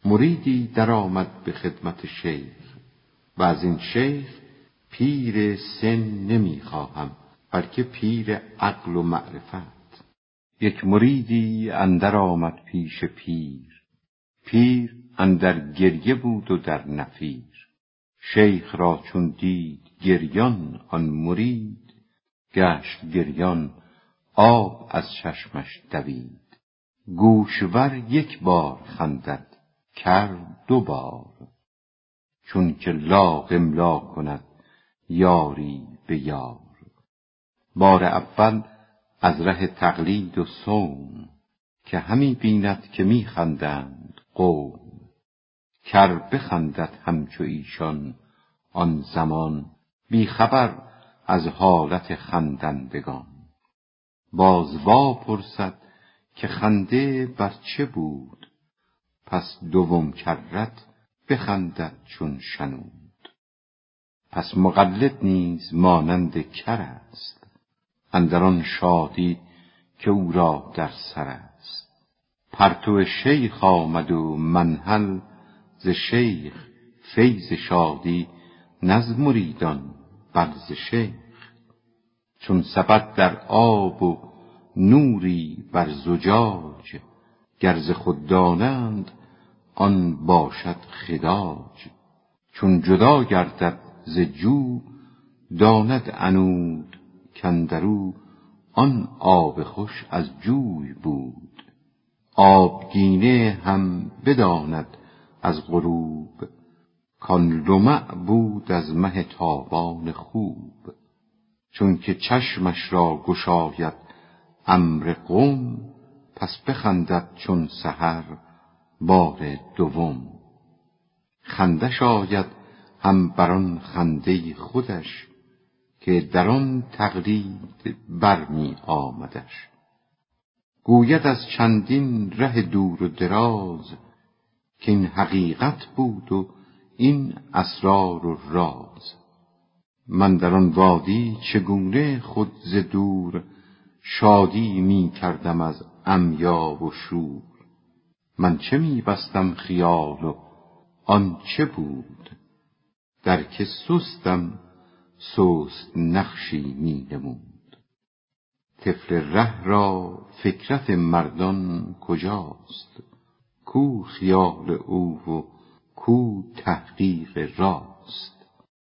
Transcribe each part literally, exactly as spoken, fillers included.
مریدی در آمد به خدمت شیخ و از این شیخ پیر سن نمی خواهم، بلکه پیر عقل و معرفت. یک مریدی اندر آمد پیش پیر، پیر اندر گریه بود و در نفیر. شیخ را چون دید گریان آن مرید، گشت گریان آب از چشمش دوید. گوشور یک بار خندد، کر دو بار، چون که لاغ املا کند یاری به یار. بار اول از ره تقلید و صوم، که همی بیند که می خندند قوم. کر بخندد همچو ایشان آن زمان، بی خبر از حالت خندندگان. باز وا پرسد که خنده بر چه بود، پس دوم کرت بخندد چون شنود. پس مقلد نیز مانند کر است، اندر آن شادی که او را در سر است. پرتو شیخ آمد و منهل ز شیخ، فیض شادی نز مریدان بل ز شیخ. چون سبد در آب و نوری بر زجاج، گر ز خود دانند آن باشد خداج. چون جدا گردد ز جو داند عنود، کاندرو آن آب خوش از جوی بود. آبگینه هم بداند از غروب، کان لمع بود از مه تابان خوب. چون که چشمش را گشاید امر قم، پس بخندد چون سحر بار دوم. خنده شاید هم بر آن خنده خودش، که در آن تقلید برمی آمدش. گوید از چندین ره دور و دراز، که این حقیقت بود و این اسرار و راز. من در آن وادی چگونه خود ز دور، شادی می کردم از عمیا و شور. من چه می بستم خیال و آن چه بود، در که سستم سست نقشی می نمود. طفل ره را فکرت مردان کجاست، کو خیال او و کو تحقیق راست.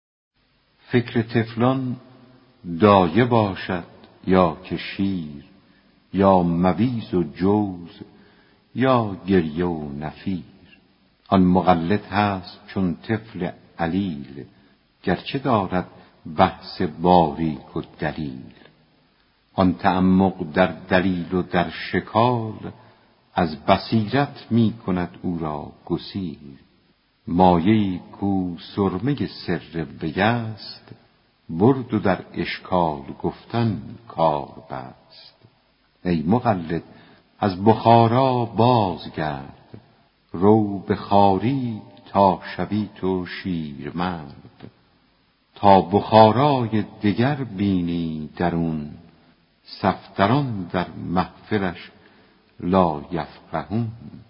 فکر طفلان دایه باشد یا که شیر، یا مویز و جوز یا گریه و نفیر. آن مقلد هست چون طفل علیل، گرچه دارد بحث باریک و دلیل. آن تعمق در دلیل و در شکال، از بصیرت می کند او را گسیل. مایه‌ای کو سرمه سر وی است، برد و در اشکال گفتن کار بست. ای مقلد از بخارا بازگرد، رو به خواری تا شوی تو شیرمرد. تا بخارای دگر بینی درون، صفدران در محفلش لا یفقهون.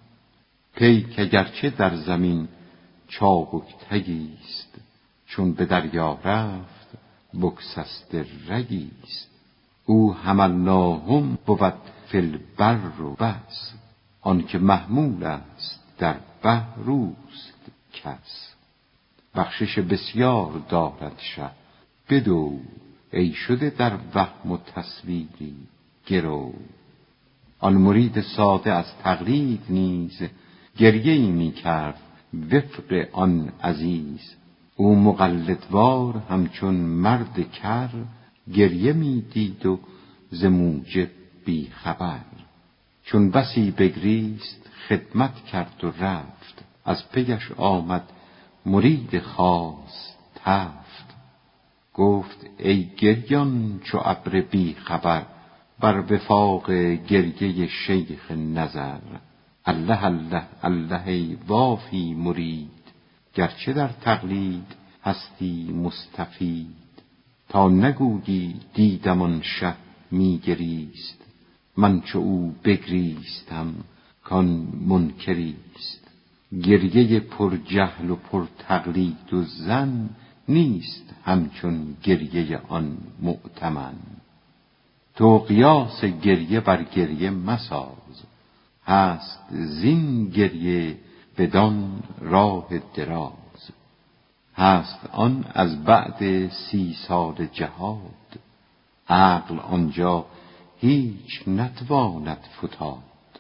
پیک اگرچه در زمین چابک تگیست، چون به دریا رفت بگسسته رگیست. او حملناهم بود فی البر و بس، آنکه محمول است در بحر اوست کس. بخشش بسیار دارد شه بدو، ای شده در وهم و تصویری گرو. آن مرید ساده از تقلید نیز، گریه‌ای می کرد وفق آن عزیز. او مقلدوار همچون مرد کر، گریه می دید و ز موجب بی خبر. چون بسی بگریست خدمت کرد و رفت، از پیش آمد مرید خاص تفت. گفت ای گریان چو ابر بی خبر، بر وفاق گریه شیخ نظر. الله الله الله ای وافی مرید، گرچه در تقلید هستی مستفید. تا نگویی دیدم آن شه می گریست، من چو او بگریستم کان منکریست. گریه پر جهل و پر تقلید و زن نیست همچون گریه آن مؤتمن. تو قیاس گریه بر گریه مساز، هست زین گریه بدان راه دراز. هست آن از بعد سی سال جهاد، عقل آنجا هیچ نتواند فتاد.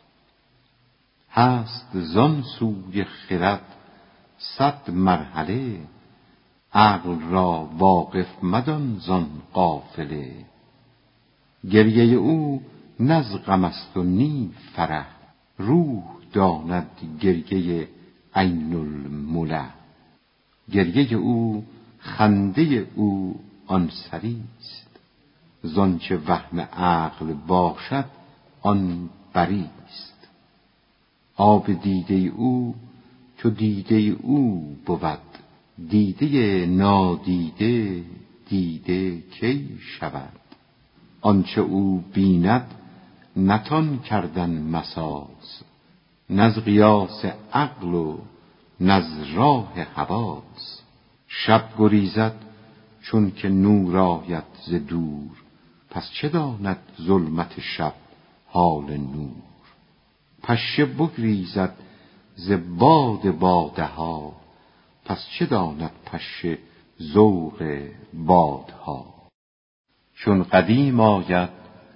هست زان سوی خرد صد مرحله، عقل را واقف مدان زان غافله. گریه او نز غم است و نی فرح، روح داند گریه عین المله. گریه او خنده او آن سریست، زانچه وهم عقل باشد آن بریست. آب دیده او چو دیده او بود، دیده نادیده دیده کی شود. آنچه او بیند نتان کردن مساز، نز قیاس عقل و نز راه حواس. شب گریزد چون که نور آید ز دور، پس چه داند ظلمت شب حال نور. پشه بگریزد ز باد باده ها، پس چه داند پشه ذوق بادها. چون قدیم آید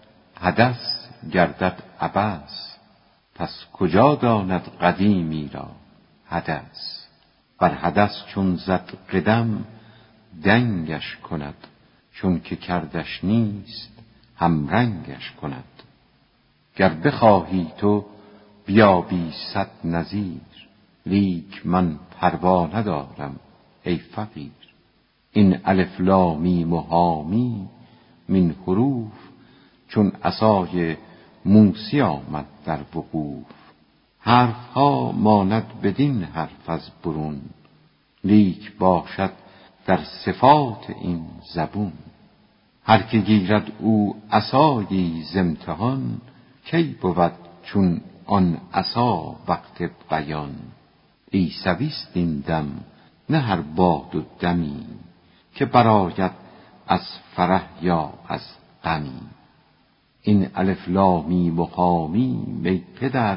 حدث گردد عبث، پس کجا داند قدیمی را حدث. بر حدث چون زد قدم دنگش کند، چون که کردش نیست همرنگش کند. گر بخواهی تو بیابی صد نظیر، لیک من پروا ندارم ای فقیر. این الف لام میم و ها میم من حروف، چون عصای موسی آمد در وقوف. حرف ها ماند بدین حرف از برون، لیک باشد در صفات این زبون. هر که گیرد او عصایی ز امتحان، کی بود چون آن عصا وقت بیان. عیسویست این دم نه هر باد و دمی، که برآید از فرح یا از غمی. این الف لام میم و ها میم ای پدر،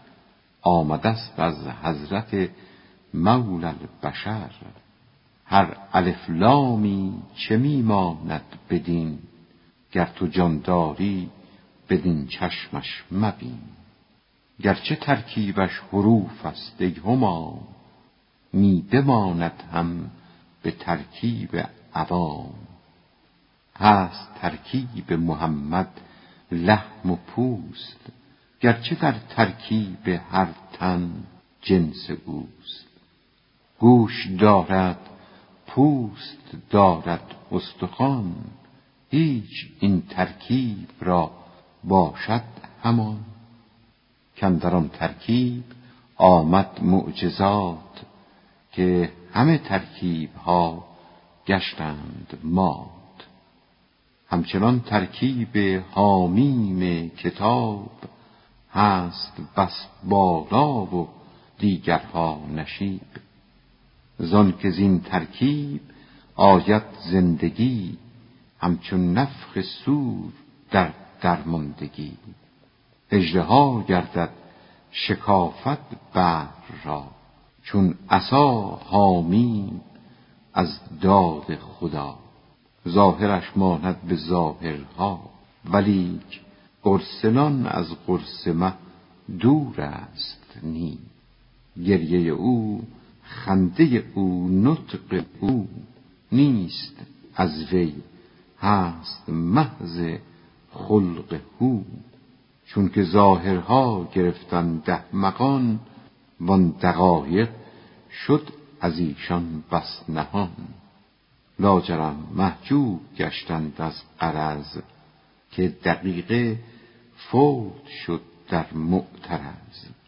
آمدست از حضرت مولی البشر. هر الف لامی چه می ماند بدین، گر تو جان داری بدین چشمش مبین. گرچه ترکیبش حروف است ای هما، می بماند هم به ترکیب عوام. هست ترکیب محمد لحم و پوست، گرچه در ترکیب هر تن جنس اوست. گوش دارد پوست دارد استخوان، هیچ این ترکیب را باشد همان. کاندر آن ترکیب آمد معجزات، که همه ترکیب ها گشتند مات. همچنان ترکیب حامیم کتاب، هست بس بالا و دیگرها نشیب. زان که زین ترکیب آید زندگی، همچون نفخ صور در درماندگی. اژدها گردد شکافد بحر را، چون عصا حامیم از داد خدا. ظاهرش ماند به ظاهرها، ولیک گرسنان از قرص مه دور است نی. گریه او خنده او نطق او، نیست از وی هست محض خلق هو. چون که ظاهرها گرفتن ده مغان، وان دقایق شد از ایشان بس نهان. لاجرم محجوب گشتند از غرض، که دقیقه فوت شد در معترض.